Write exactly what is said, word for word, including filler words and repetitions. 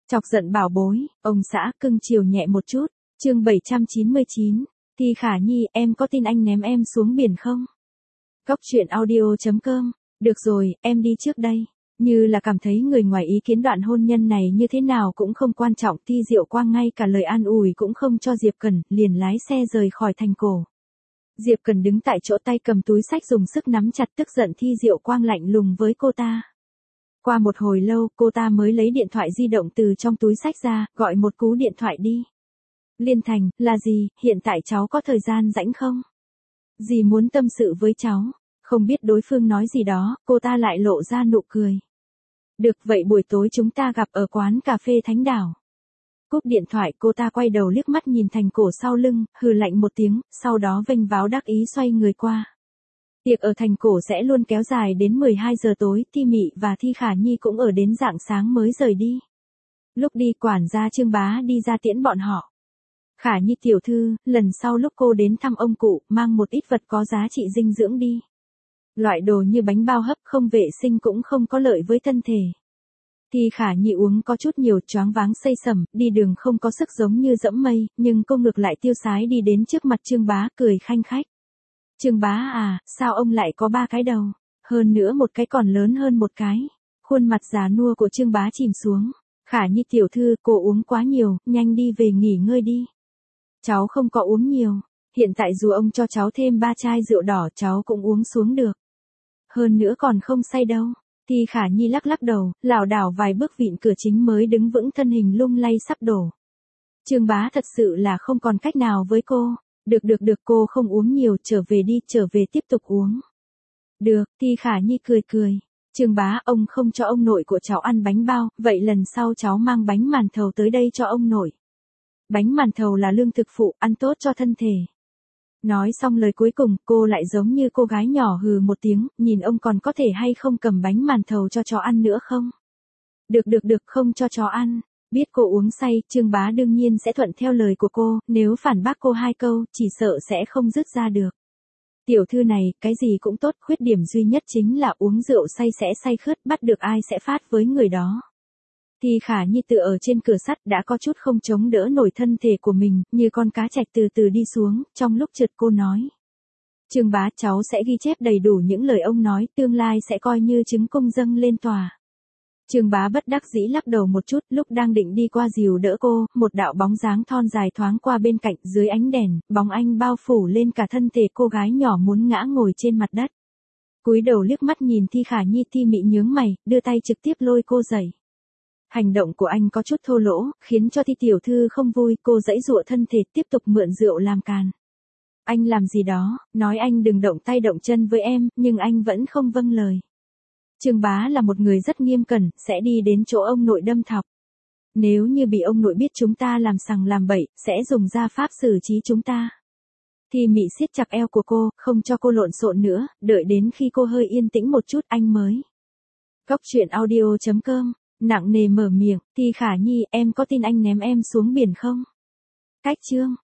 Chọc giận bảo bối, ông xã cưng chiều nhẹ một chút. Chương bảy trăm chín mươi chín. Thi Khả Nhi, em có tin anh ném em xuống biển không? Cóc truyện audio chấm com. Được rồi, em đi trước đây. Như là cảm thấy người ngoài ý kiến đoạn hôn nhân này như thế nào cũng không quan trọng, Thi Diệu Quang ngay cả lời an ủi cũng không cho Diệp Cần, liền lái xe rời khỏi thành cổ. Diệp Cần đứng tại chỗ tay cầm túi sách dùng sức nắm chặt, tức giận Thi Diệu Quang lạnh lùng với cô ta. Qua một hồi lâu, cô ta mới lấy điện thoại di động từ trong túi sách ra, gọi một cú điện thoại đi. Liên Thành, là gì, hiện tại cháu có thời gian rảnh không? Dì muốn tâm sự với cháu. Không biết đối phương nói gì đó, cô ta lại lộ ra nụ cười. Được, vậy buổi tối chúng ta gặp ở quán cà phê Thánh Đảo. Cúp điện thoại, cô ta quay đầu liếc mắt nhìn thành cổ sau lưng, hừ lạnh một tiếng, sau đó vênh váo đắc ý xoay người qua. Tiệc ở thành cổ sẽ luôn kéo dài đến mười hai giờ tối, Thi Mị và Thi Khả Nhi cũng ở đến rạng sáng mới rời đi. Lúc đi, quản gia Trương Bá đi ra tiễn bọn họ. Khả Nhi tiểu thư, lần sau lúc cô đến thăm ông cụ, mang một ít vật có giá trị dinh dưỡng đi. Loại đồ như bánh bao hấp không vệ sinh cũng không có lợi với thân thể. Thi Khả Nhi uống có chút nhiều, choáng váng xây sẩm, đi đường không có sức giống như dẫm mây, nhưng cô ngược lại tiêu sái đi đến trước mặt Trương Bá, cười khanh khách. Trương Bá à, sao ông lại có ba cái đầu? Hơn nữa một cái còn lớn hơn một cái. Khuôn mặt già nua của Trương Bá chìm xuống. Khả Nhi tiểu thư, cô uống quá nhiều, nhanh đi về nghỉ ngơi đi. Cháu không có uống nhiều. Hiện tại dù ông cho cháu thêm ba chai rượu đỏ cháu cũng uống xuống được. Hơn nữa còn không say đâu. Thi Khả Nhi lắc lắc đầu, lảo đảo vài bước vịn cửa chính mới đứng vững, thân hình lung lay sắp đổ. Trương Bá thật sự là không còn cách nào với cô. Được được được, cô không uống nhiều, trở về đi, trở về tiếp tục uống. Được, Thi Khả Nhi cười cười. Trương Bá, ông không cho ông nội của cháu ăn bánh bao, vậy lần sau cháu mang bánh màn thầu tới đây cho ông nội. Bánh màn thầu là lương thực phụ, ăn tốt cho thân thể. Nói xong lời cuối cùng, cô lại giống như cô gái nhỏ hừ một tiếng, nhìn ông còn có thể hay không cầm bánh màn thầu cho chó ăn nữa không? Được được được, không cho chó ăn. Biết cô uống say, Trương Bá đương nhiên sẽ thuận theo lời của cô, nếu phản bác cô hai câu, chỉ sợ sẽ không dứt ra được. Tiểu thư này, cái gì cũng tốt, khuyết điểm duy nhất chính là uống rượu say sẽ say khướt, bắt được ai sẽ phát với người đó. Thi Khả Nhi tựa ở trên cửa sắt đã có chút không chống đỡ nổi thân thể của mình, như con cá trạch từ từ đi xuống, trong lúc trượt cô nói. Trương Bá, cháu sẽ ghi chép đầy đủ những lời ông nói, tương lai sẽ coi như chứng cung dâng lên tòa. Trương Bá bất đắc dĩ lắc đầu một chút, lúc đang định đi qua dìu đỡ cô, một đạo bóng dáng thon dài thoáng qua bên cạnh, dưới ánh đèn, bóng anh bao phủ lên cả thân thể cô gái nhỏ muốn ngã ngồi trên mặt đất. Cúi đầu liếc mắt nhìn Thi Khả Nhi, Thi Mị nhướng mày, đưa tay trực tiếp lôi cô dậy. Hành động của anh có chút thô lỗ, khiến cho Thi tiểu thư không vui, cô giãy giụa thân thể tiếp tục mượn rượu làm càn. Anh làm gì đó, nói anh đừng động tay động chân với em, nhưng anh vẫn không vâng lời. Trương Bá là một người rất nghiêm cẩn, sẽ đi đến chỗ ông nội đâm thọc. Nếu như bị ông nội biết chúng ta làm sằng làm bậy, sẽ dùng gia pháp xử trí chúng ta. Thi Mị siết chặt eo của cô, không cho cô lộn xộn nữa, đợi đến khi cô hơi yên tĩnh một chút anh mới. Cóc truyện audio chấm com. Nặng nề mở miệng, Thi Khả Nhi, em có tin anh ném em xuống biển không? Cách chương.